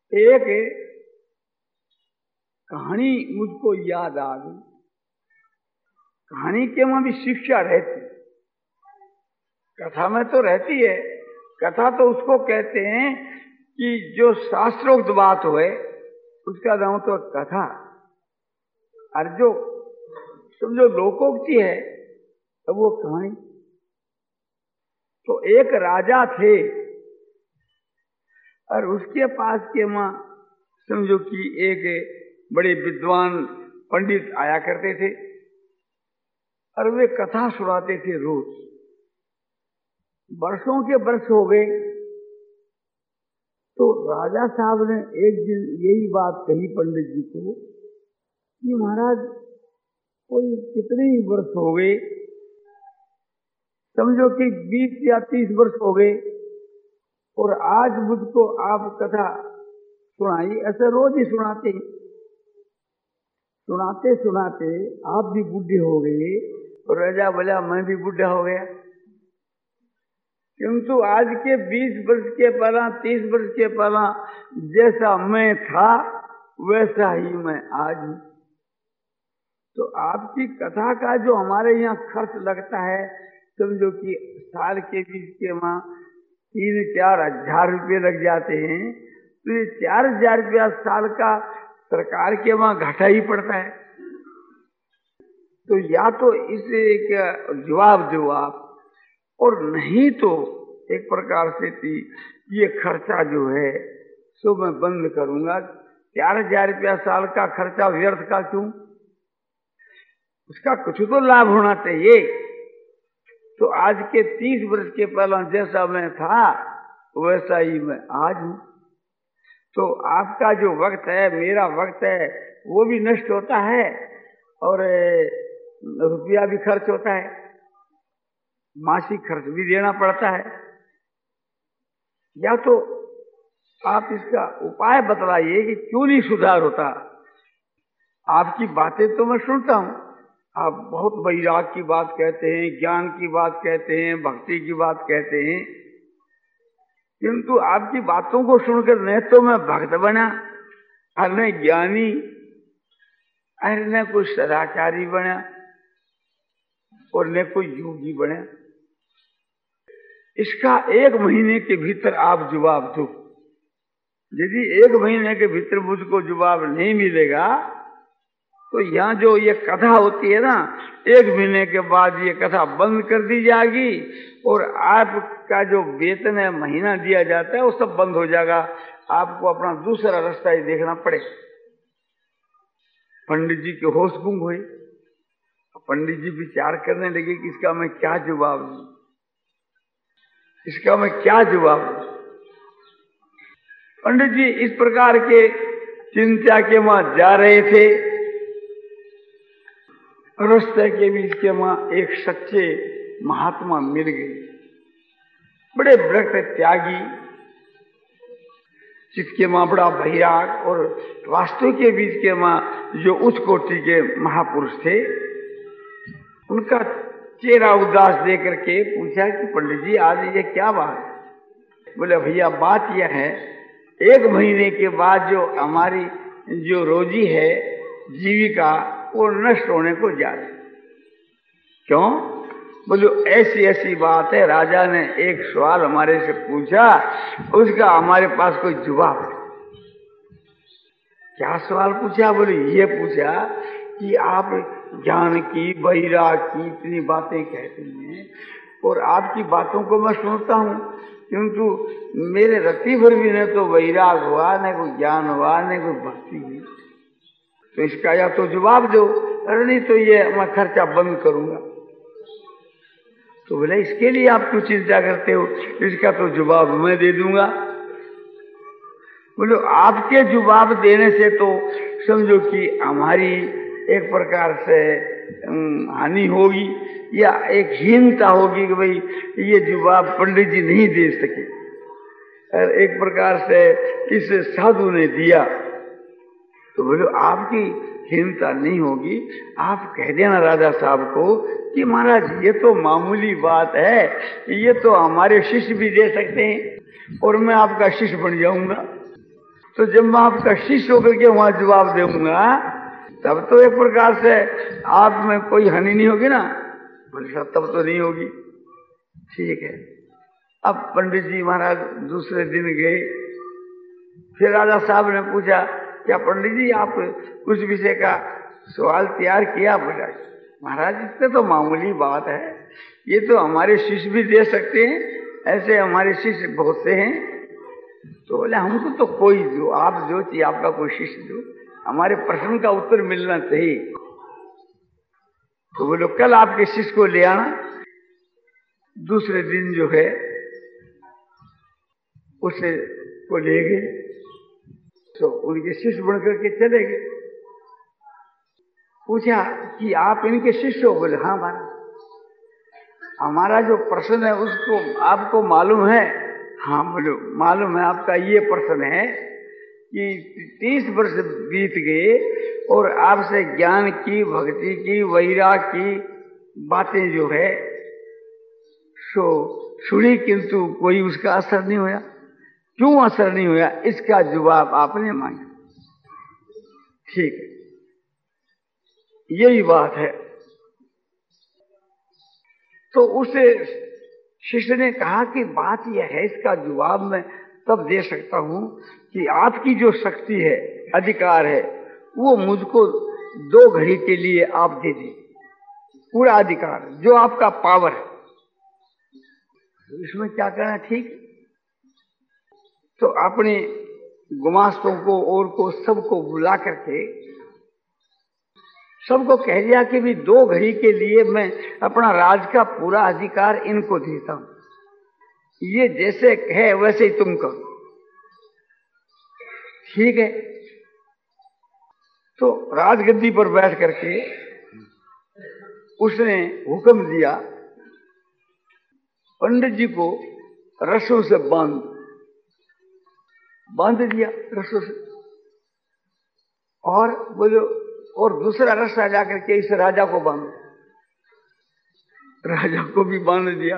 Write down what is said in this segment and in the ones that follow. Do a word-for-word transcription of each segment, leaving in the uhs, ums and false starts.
एक कहानी मुझको याद आ गई। कहानी के वहां भी शिक्षा रहती, कथा में तो रहती है। कथा तो उसको कहते हैं कि जो शास्त्रोक्त बात होए उसका नाम तो कथा, और जो समझो लोकोक्ति है तो वो कहानी। तो एक राजा थे और उसके पास के मां समझो कि एक बड़े विद्वान पंडित आया करते थे और वे कथा सुनाते थे रोज। वर्षों के वर्ष हो गए तो राजा साहब ने एक दिन यही बात कही पंडित जी को कि महाराज कोई कितने ही वर्ष हो गए, समझो कि बीस या तीस वर्ष हो गए, और आज मुझको आप कथा सुनाई। ऐसे रोज ही सुनाते सुनाते सुनाते आप भी बूढ़े हो गए और राजा बोला मैं भी बूढ़ा हो गया, किंतु आज के बीस वर्ष के पहला तीस वर्ष के पहला जैसा मैं था वैसा ही मैं आज हूं। तो आपकी कथा का जो हमारे यहाँ खर्च लगता है, समझो कि साल के बीच के वहां तीन चार हजार रुपये लग जाते हैं, तो ये चार हजार रुपया साल का सरकार के वहां घाटा ही पड़ता है। तो या तो इसे एक जवाब दो आप, और नहीं तो एक प्रकार से थी ये खर्चा जो है सो मैं बंद करूंगा। चार हजार रुपया साल का खर्चा व्यर्थ का क्यों, उसका कुछ तो लाभ होना चाहिए। तो आज के तीस वर्ष के पहला जैसा मैं था वैसा ही मैं आज हूं। तो आपका जो वक्त है, मेरा वक्त है, वो भी नष्ट होता है और रुपया भी खर्च होता है, मासिक खर्च भी देना पड़ता है। या तो आप इसका उपाय बतलाइए कि क्यों नहीं सुधार होता। आपकी बातें तो मैं सुनता हूं, आप बहुत वैराग की बात कहते हैं, ज्ञान की बात कहते हैं, भक्ति की बात कहते हैं, किंतु आपकी बातों को सुनकर न तो मैं भक्त बना और न ज्ञानी और न कोई सदाचारी बना और न कोई योगी बना। इसका एक महीने के भीतर आप जवाब दो। यदि एक महीने के भीतर मुझको जवाब नहीं मिलेगा तो यहाँ जो ये कथा होती है ना, एक महीने के बाद ये कथा बंद कर दी जाएगी और आपका जो वेतन है महीना दिया जाता है वो सब बंद हो जाएगा। आपको अपना दूसरा रास्ता ही देखना पड़ेगा। पंडित जी के होश गुम हुए। पंडित जी विचार करने लगे कि इसका मैं क्या जवाब दूं, इसका मैं क्या जवाब दूं। पंडित जी इस प्रकार के चिंता के वहां जा रहे थे। रास्ते के बीच के वहां एक सच्चे महात्मा मिल गए, बड़े व्रत त्यागी, जिसके वहां बड़ा वैराग, और वास्तु के बीच के वहां जो उच्च कोटि के महापुरुष थे। उनका चेहरा उदास देख करके पूछा कि पंडित जी आज ये क्या बात है। बोले भैया बात यह है, एक महीने के बाद जो हमारी जो रोजी है, जीविका, वो नष्ट होने को जा रही। क्यों? बोलो ऐसी ऐसी बात है, राजा ने एक सवाल हमारे से पूछा, उसका हमारे पास कोई जवाब नहीं। क्या सवाल पूछा? बोले ये पूछा कि आप ज्ञान की, वैराग की इतनी बातें कहते हैं और आपकी बातों को मैं सुनता हूं, किंतु मेरे रत्ती भर भी न तो वैराग हुआ, न कोई ज्ञान हुआ, न कोई भक्ति हुई। तो इसका या तो जवाब दो, अरे नहीं तो ये मैं खर्चा बंद करूंगा। तो बोले इसके लिए आप क्यों चिंता करते हो, इसका तो जवाब मैं दे दूंगा। बोलो आपके जवाब देने से तो समझो कि हमारी एक प्रकार से हानि होगी या एक हीनता होगी कि भाई ये जवाब पंडित जी नहीं दे सके, और एक प्रकार से इस साधु ने दिया। तो बोलो आपकी हीनता नहीं होगी, आप कह देना राजा साहब को कि महाराज ये तो मामूली बात है, ये तो हमारे शिष्य भी दे सकते हैं और मैं आपका शिष्य बन जाऊंगा। तो जब मैं आपका शिष्य होकर के वहां जवाब दूंगा तब तो एक प्रकार से आप में कोई हानि नहीं होगी ना। बोले साहब तब तो नहीं होगी। ठीक है। अब पंडित जी महाराज दूसरे दिन गए, फिर राजा साहब ने पूछा क्या पंडित जी आप कुछ विषय का सवाल तैयार किया? बोला महाराज इससे तो मामूली बात है, ये तो हमारे शिष्य भी दे सकते हैं, ऐसे हमारे शिष्य बहुत से हैं। तो बोले हमको तो कोई दो, आप जो चाहिए आपका कोई शिष्य दो, हमारे प्रश्न का उत्तर मिलना चाहिए। तो बोलो कल आपके शिष्य को ले आना। दूसरे दिन जो है उसे को ले गए, तो उनके शिष्य बनकर के चले गए। पूछा कि आप इनके शिष्य हो? बोले हाँ महाराज। हमारा जो प्रश्न है उसको आपको मालूम है? हाँ बोलो मालूम है। आपका ये प्रश्न है कि तीस वर्ष बीत गए और आपसे ज्ञान की, भक्ति की, वैराग की बातें जो है सो सुनी, किंतु कोई उसका असर नहीं हुआ। क्यों असर नहीं हुआ? इसका जवाब आपने मांगा। ठीक है, यही बात है। तो उसे शिष्य ने कहा कि बात यह है, इसका जवाब मैं तब दे सकता हूं कि आपकी जो शक्ति है, अधिकार है, वो मुझको दो घड़ी के लिए आप दे दें, पूरा अधिकार जो आपका पावर है। इसमें क्या करना ठीक? तो अपने गुमास्तों को और को सबको बुला करके सबको कह दिया कि भी दो घड़ी के लिए मैं अपना राज का पूरा अधिकार इनको देता हूं, ये जैसे है वैसे ही तुम करो। ठीक है। तो राजगद्दी पर बैठ करके उसने हुक्म दिया पंडित जी को रस्सों से बांध बांध दिया रस्सों से, और बोलो और दूसरा रस्सा जाकर के इस राजा को बांध, राजा को भी बांध दिया,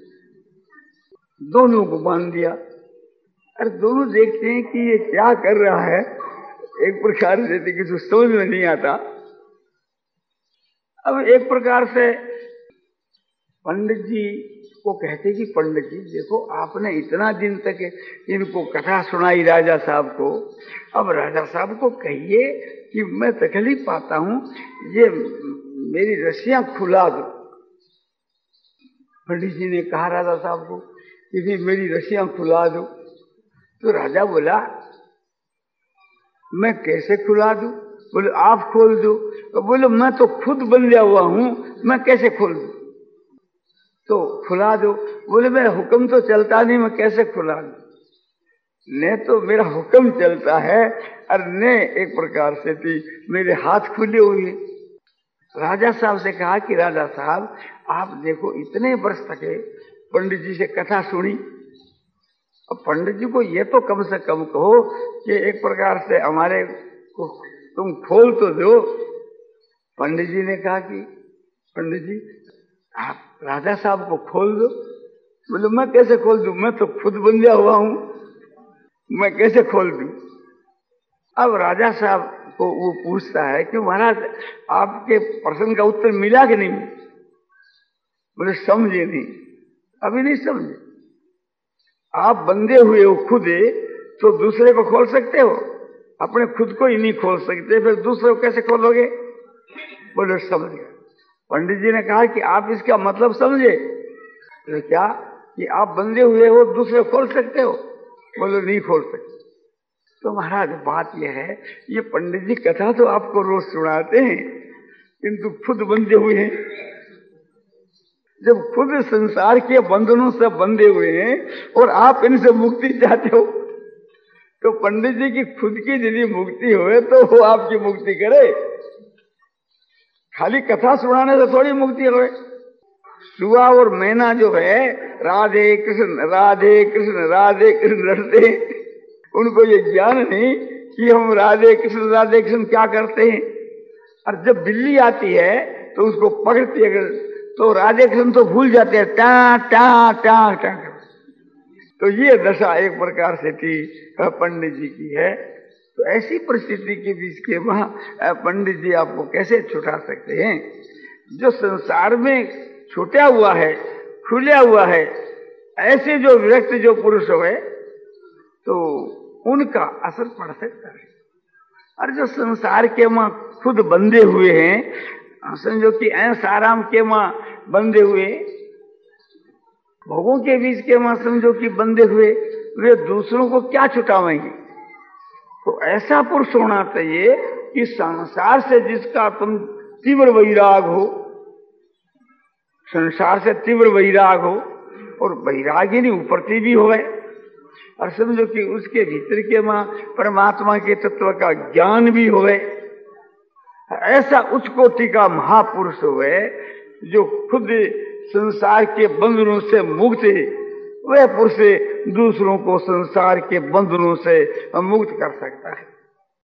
दोनों को बांध दिया। अरे दोनों देखते हैं कि ये क्या कर रहा है, एक प्रकार से किसी समझ में नहीं आता। अब एक प्रकार से पंडित जी को कहते कि पंडित जी देखो आपने इतना दिन तक इनको कथा सुनाई राजा साहब को, अब राजा साहब को कहिए कि मैं तकलीफ पाता हूं, ये मेरी रस्सियां खुला दो। पंडित जी ने कहा राजा साहब को कि मेरी रस्सियां खुला दो। तो राजा बोला मैं कैसे खुला दूं? बोले आप खोल दो। तो बोले मैं तो खुद बंधा हुआ हूं, मैं कैसे खोल दूं? तो खुला दो। बोले मैं हुक्म तो चलता नहीं, मैं कैसे खुला दूं? ने तो मेरा हुक्म चलता है और ने एक प्रकार से थी मेरे हाथ खुले हुए। राजा साहब से कहा कि राजा साहब आप देखो इतने वर्ष तक पंडित जी से कथा सुनी, अब पंडित जी को ये तो कम से कम कहो कि एक प्रकार से हमारे को तुम खोल तो दो। पंडित जी ने कहा कि पंडित जी आप राजा साहब को खोल दो। बोले मैं कैसे खोल दूं, मैं तो खुद बंधा हुआ हूं, मैं कैसे खोल दूं? अब राजा साहब को वो पूछता है कि महाराज आपके प्रश्न का उत्तर मिला कि नहीं? बोले समझे नहीं, अभी नहीं समझे। आप बंधे हुए हो खुद, तो दूसरे को खोल सकते हो, अपने खुद को ही नहीं खोल सकते, फिर दूसरे को कैसे खोलोगे? बोले समझ गए। पंडित जी ने कहा कि आप इसका मतलब समझे? तो क्या कि आप बंधे हुए हो, दूसरे खोल सकते हो? बोले नहीं खोल सकते। तो महाराज बात यह है, ये पंडित जी कथा तो आपको रोज सुनाते हैं, किंतु खुद बंधे हुए हैं। जब खुद संसार के बंधनों से बंधे हुए हैं और आप इनसे मुक्ति चाहते हो, तो पंडित जी की खुद की यदि मुक्ति हो तो वो आपकी मुक्ति करे, खाली कथा सुनाने से थोड़ी मुक्ति हो। सुआ और मैना जो है राधे कृष्ण राधे कृष्ण राधे कृष्ण लड़ते, उनको ये ज्ञान नहीं कि हम राधे कृष्ण राधे कृष्ण क्या करते हैं। और जब बिल्ली आती है तो उसको पकड़ती है तो राधे कृष्ण तो भूल जाते हैं, टा टा टा टा। तो ये दशा एक प्रकार से थी पंडित जी की है। तो ऐसी परिस्थिति के बीच के वहां पंडित जी आपको कैसे छुटा सकते हैं? जो संसार में छूटा हुआ है, खुला हुआ है, ऐसे जो विरक्त जो पुरुष है तो उनका असर पड़ सकता है। और जो संसार के मां खुद बंधे हुए हैं, समझो कि ऐसा आराम के मां बंधे हुए, भोगों के बीच के मां समझो कि बंधे हुए, वे दूसरों को क्या छुटावेंगे? तो ऐसा पुरुष होना चाहिए कि संसार से जिसका तुम तीव्र वैराग हो, संसार से तीव्र वैराग हो, और वैरागिनी उपरती भी होवे, और समझो कि उसके भीतर के मां परमात्मा के तत्व का ज्ञान भी होवे। ऐसा उच्च कोटि का महापुरुष होवे जो खुद संसार के बंधनों से मुक्त है, वह पुरुष दूसरों को संसार के बंधनों से मुक्त कर सकता है।